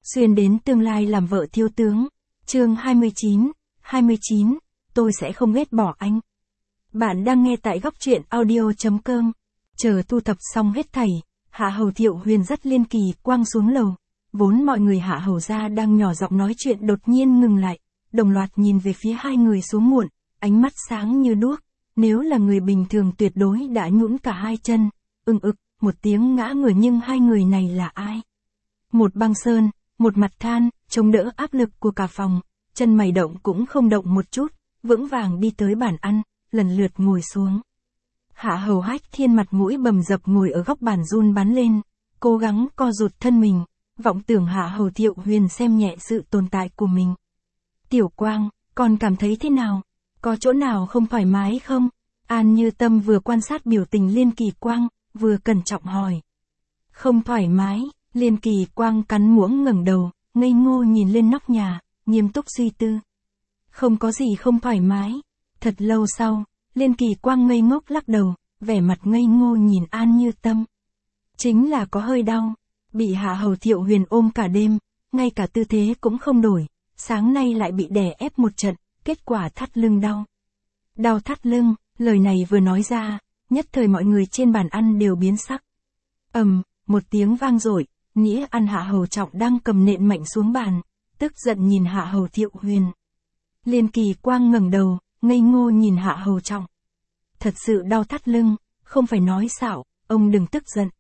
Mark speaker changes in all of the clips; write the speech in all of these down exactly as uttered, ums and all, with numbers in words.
Speaker 1: xuyên đến tương lai làm vợ thiếu tướng. Chương hai mươi chín, hai mươi chín, tôi sẽ không ghét bỏ anh. Bạn đang nghe tại góc truyện audio chấm com. Chờ thu thập xong hết thảy, Hạ Hầu Thiệu Huyền dắt Liên Kỳ Quang xuống lầu. Vốn mọi người Hạ Hầu gia đang nhỏ giọng nói chuyện đột nhiên ngừng lại, đồng loạt nhìn về phía hai người xuống muộn, ánh mắt sáng như đuốc. Nếu là người bình thường tuyệt đối đã nhũn cả hai chân, ưng ực, một tiếng ngã người, nhưng hai người này là ai? Một băng sơn, một mặt than, chống đỡ áp lực của cả phòng, chân mày động cũng không động một chút, vững vàng đi tới bàn ăn, lần lượt ngồi xuống. Hạ Hầu Hách Thiên mặt mũi bầm dập ngồi ở góc bàn run bắn lên, cố gắng co rụt thân mình, vọng tưởng Hạ Hầu Thiệu Huyền xem nhẹ sự tồn tại của mình. Tiểu Quang, con cảm thấy thế nào? Có chỗ nào không thoải mái không? An Như Tâm vừa quan sát biểu tình Liên Kỳ Quang, vừa cẩn trọng hỏi. Không thoải mái, Liên Kỳ Quang cắn muỗng ngẩng đầu, ngây ngô nhìn lên nóc nhà, nghiêm túc suy tư. Không có gì không thoải mái. Thật lâu sau, Liên Kỳ Quang ngây ngốc lắc đầu, vẻ mặt ngây ngô nhìn An Như Tâm. Chính là có hơi đau, bị Hạ Hầu Thiệu Huyền ôm cả đêm, ngay cả tư thế cũng không đổi, sáng nay lại bị đè ép một trận, kết quả thắt lưng đau. Đau thắt lưng, lời này vừa nói ra, nhất thời mọi người trên bàn ăn đều biến sắc. Ầm, một tiếng vang dội, nĩa ăn Hạ Hầu Trọng đang cầm nện mạnh xuống bàn, tức giận nhìn Hạ Hầu Thiệu Huyền. Liên Kỳ Quang ngẩng đầu, ngây ngô nhìn Hạ Hầu Trọng. Thật sự đau thắt lưng, không phải nói xạo, ông đừng tức giận.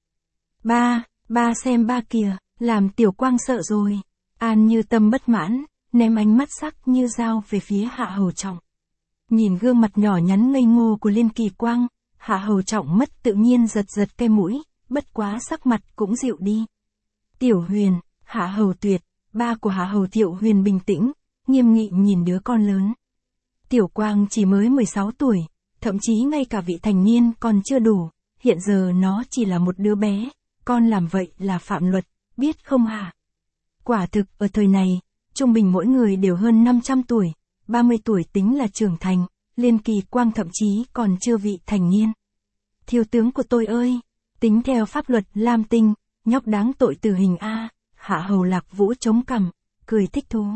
Speaker 1: Ba, ba xem ba kìa, làm Tiểu Quang sợ rồi. An Như Tâm bất mãn, ném ánh mắt sắc như dao về phía Hạ Hầu Trọng. Nhìn gương mặt nhỏ nhắn ngây ngô của Liên Kỳ Quang, Hạ Hầu Trọng mất tự nhiên giật giật cái mũi, bất quá sắc mặt cũng dịu đi. Tiểu Huyền, Hạ Hầu Tuyệt, ba của Hạ Hầu Thiệu Huyền bình tĩnh, nghiêm nghị nhìn đứa con lớn. Tiểu Quang chỉ mới mười sáu tuổi, thậm chí ngay cả vị thành niên còn chưa đủ, hiện giờ nó chỉ là một đứa bé, con làm vậy là phạm luật, biết không hả? Quả thực ở thời này, trung bình mỗi người đều hơn năm trăm tuổi, ba mươi tuổi tính là trưởng thành, Liên Kỳ Quang thậm chí còn chưa vị thành niên. Thiếu tướng của tôi ơi, tính theo pháp luật Lam Tinh, nhóc đáng tội tử hình a. Hạ Hầu Lạc Vũ chống cằm, cười thích thú.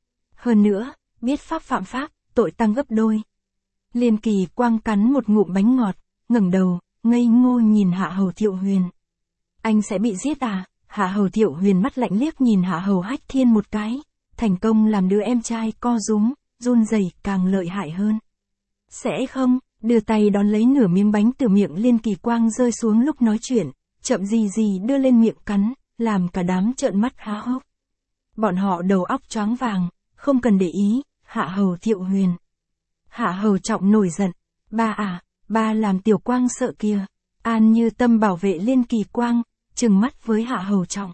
Speaker 1: Hơn nữa, biết pháp phạm pháp, tội tăng gấp đôi. Liên Kỳ Quang cắn một ngụm bánh ngọt, ngẩng đầu, ngây ngô nhìn Hạ Hầu Thiệu Huyền. Anh sẽ bị giết à? Hạ Hầu Thiệu Huyền mắt lạnh liếc nhìn Hạ Hầu Hách Thiên một cái, thành công làm đứa em trai co rúm, run rẩy càng lợi hại hơn. Sẽ không, đưa tay đón lấy nửa miếng bánh từ miệng Liên Kỳ Quang rơi xuống lúc nói chuyện, chậm gì gì đưa lên miệng cắn, làm cả đám trợn mắt há hốc. Bọn họ đầu óc choáng vàng, không cần để ý, Hạ Hầu Thiệu Huyền. Hạ Hầu Trọng nổi giận, ba à, ba làm Tiểu Quang sợ kìa. An Như Tâm bảo vệ Liên Kỳ Quang, trừng mắt với Hạ Hầu Trọng.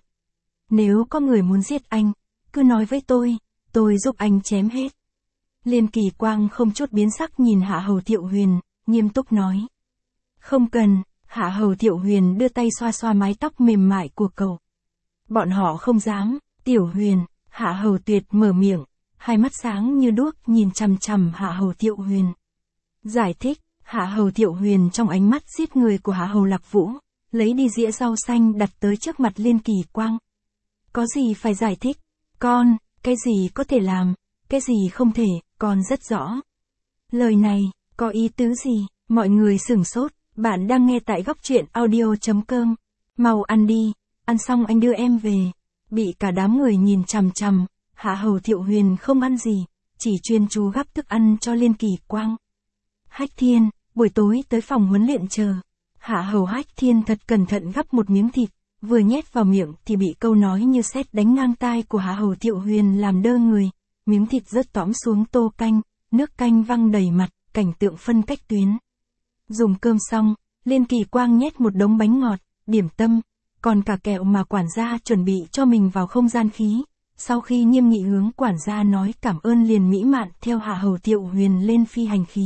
Speaker 1: Nếu có người muốn giết anh, cứ nói với tôi, tôi giúp anh chém hết. Liên Kỳ Quang không chút biến sắc nhìn Hạ Hầu Thiệu Huyền, nghiêm túc nói. Không cần, Hạ Hầu Thiệu Huyền đưa tay xoa xoa mái tóc mềm mại của cậu. Bọn họ không dám. Tiểu Huyền, Hạ Hầu Tuyệt mở miệng, hai mắt sáng như đuốc nhìn chằm chằm Hạ Hầu Thiệu Huyền. Giải thích, Hạ Hầu Thiệu Huyền trong ánh mắt giết người của Hạ Hầu Lạc Vũ, lấy đi dĩa rau xanh đặt tới trước mặt Liên Kỳ Quang. Có gì phải giải thích, con, cái gì có thể làm, cái gì không thể, con rất rõ. Lời này, có ý tứ gì? Mọi người sửng sốt, bạn đang nghe tại góc truyện audio chấm com. Mau ăn đi, ăn xong anh đưa em về. Bị cả đám người nhìn chằm chằm, Hạ Hầu Thiệu Huyền không ăn gì, chỉ chuyên chú gắp thức ăn cho Liên Kỳ Quang. Hách Thiên, buổi tối tới phòng huấn luyện chờ. Hạ Hầu Hách Thiên thật cẩn thận gắp một miếng thịt, vừa nhét vào miệng thì bị câu nói như sét đánh ngang tai của Hạ Hầu Thiệu Huyền làm đơ người, miếng thịt rớt tõm xuống tô canh, nước canh văng đầy mặt, cảnh tượng phân cách tuyến. Dùng cơm xong, Liên Kỳ Quang nhét một đống bánh ngọt, điểm tâm, còn cả kẹo mà quản gia chuẩn bị cho mình vào không gian khí. Sau khi nghiêm nghị hướng quản gia nói cảm ơn liền mỹ mạn theo Hạ Hầu Thiệu Huyền lên phi hành khí.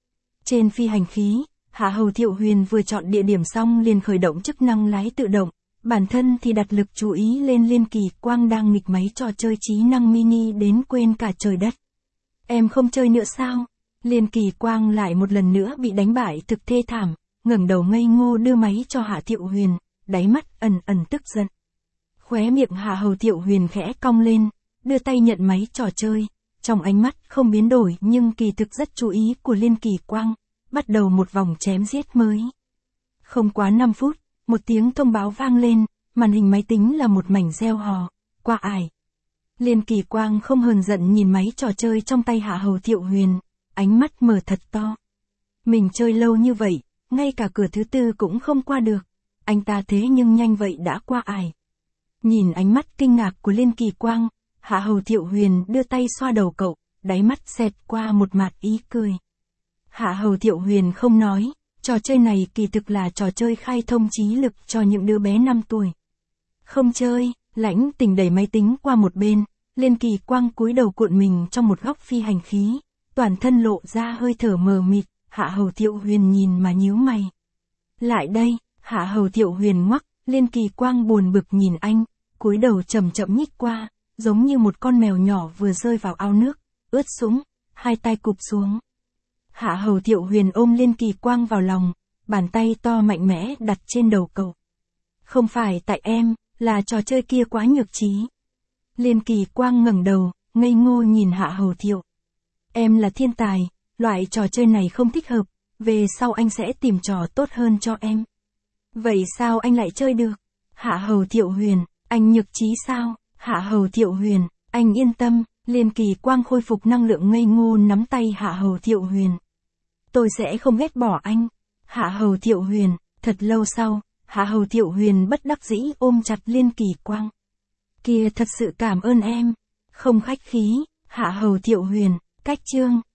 Speaker 1: Trên phi hành khí, Hạ Hầu Thiệu Huyền vừa chọn địa điểm xong liền khởi động chức năng lái tự động, bản thân thì đặt lực chú ý lên Liên Kỳ Quang đang nghịch máy trò chơi trí năng mini đến quên cả trời đất. Em không chơi nữa sao? Liên Kỳ Quang lại một lần nữa bị đánh bại thực thê thảm, ngẩng đầu ngây ngô đưa máy cho Hạ Thiệu Huyền, đáy mắt ẩn ẩn tức giận. Khóe miệng Hạ Hầu Thiệu Huyền khẽ cong lên, đưa tay nhận máy trò chơi, trong ánh mắt không biến đổi nhưng kỳ thực rất chú ý của Liên Kỳ Quang, bắt đầu một vòng chém giết mới. Không quá năm phút, một tiếng thông báo vang lên, màn hình máy tính là một mảnh reo hò, qua ải. Liên Kỳ Quang không hờn giận nhìn máy trò chơi trong tay Hạ Hầu Thiệu Huyền, ánh mắt mở thật to. Mình chơi lâu như vậy, ngay cả cửa thứ tư cũng không qua được, anh ta thế nhưng nhanh vậy đã qua ải. Nhìn ánh mắt kinh ngạc của Liên Kỳ Quang, Hạ Hầu Thiệu Huyền đưa tay xoa đầu cậu, đáy mắt xẹt qua một mạt ý cười. Hạ Hầu Thiệu Huyền không nói, trò chơi này kỳ thực là trò chơi khai thông trí lực cho những đứa bé năm tuổi. Không chơi, Lãnh Tình đẩy máy tính qua một bên, Liên Kỳ Quang cúi đầu cuộn mình trong một góc phi hành khí, toàn thân lộ ra hơi thở mờ mịt, Hạ Hầu Thiệu Huyền nhìn mà nhíu mày. Lại đây, Hạ Hầu Thiệu Huyền ngoắc, Liên Kỳ Quang buồn bực nhìn anh, cúi đầu chậm chậm nhích qua, giống như một con mèo nhỏ vừa rơi vào ao nước, ướt sũng, hai tay cụp xuống. Hạ Hầu Thiệu Huyền ôm Liên Kỳ Quang vào lòng, bàn tay to mạnh mẽ đặt trên đầu cậu. Không phải tại em, là trò chơi kia quá nhược trí. Liên Kỳ Quang ngẩng đầu, ngây ngô nhìn Hạ Hầu Thiệu. Em là thiên tài, loại trò chơi này không thích hợp, về sau anh sẽ tìm trò tốt hơn cho em. Vậy sao anh lại chơi được? Hạ Hầu Thiệu Huyền, anh nhược trí sao? Hạ Hầu Thiệu Huyền, anh yên tâm, Liên Kỳ Quang khôi phục năng lượng ngây ngô nắm tay Hạ Hầu Thiệu Huyền. Tôi sẽ không ghét bỏ anh. Hạ Hầu Thiệu Huyền, thật lâu sau, Hạ Hầu Thiệu Huyền bất đắc dĩ ôm chặt Liên Kỳ Quang. Kia thật sự cảm ơn em. Không khách khí, Hạ Hầu Thiệu Huyền, cách chương.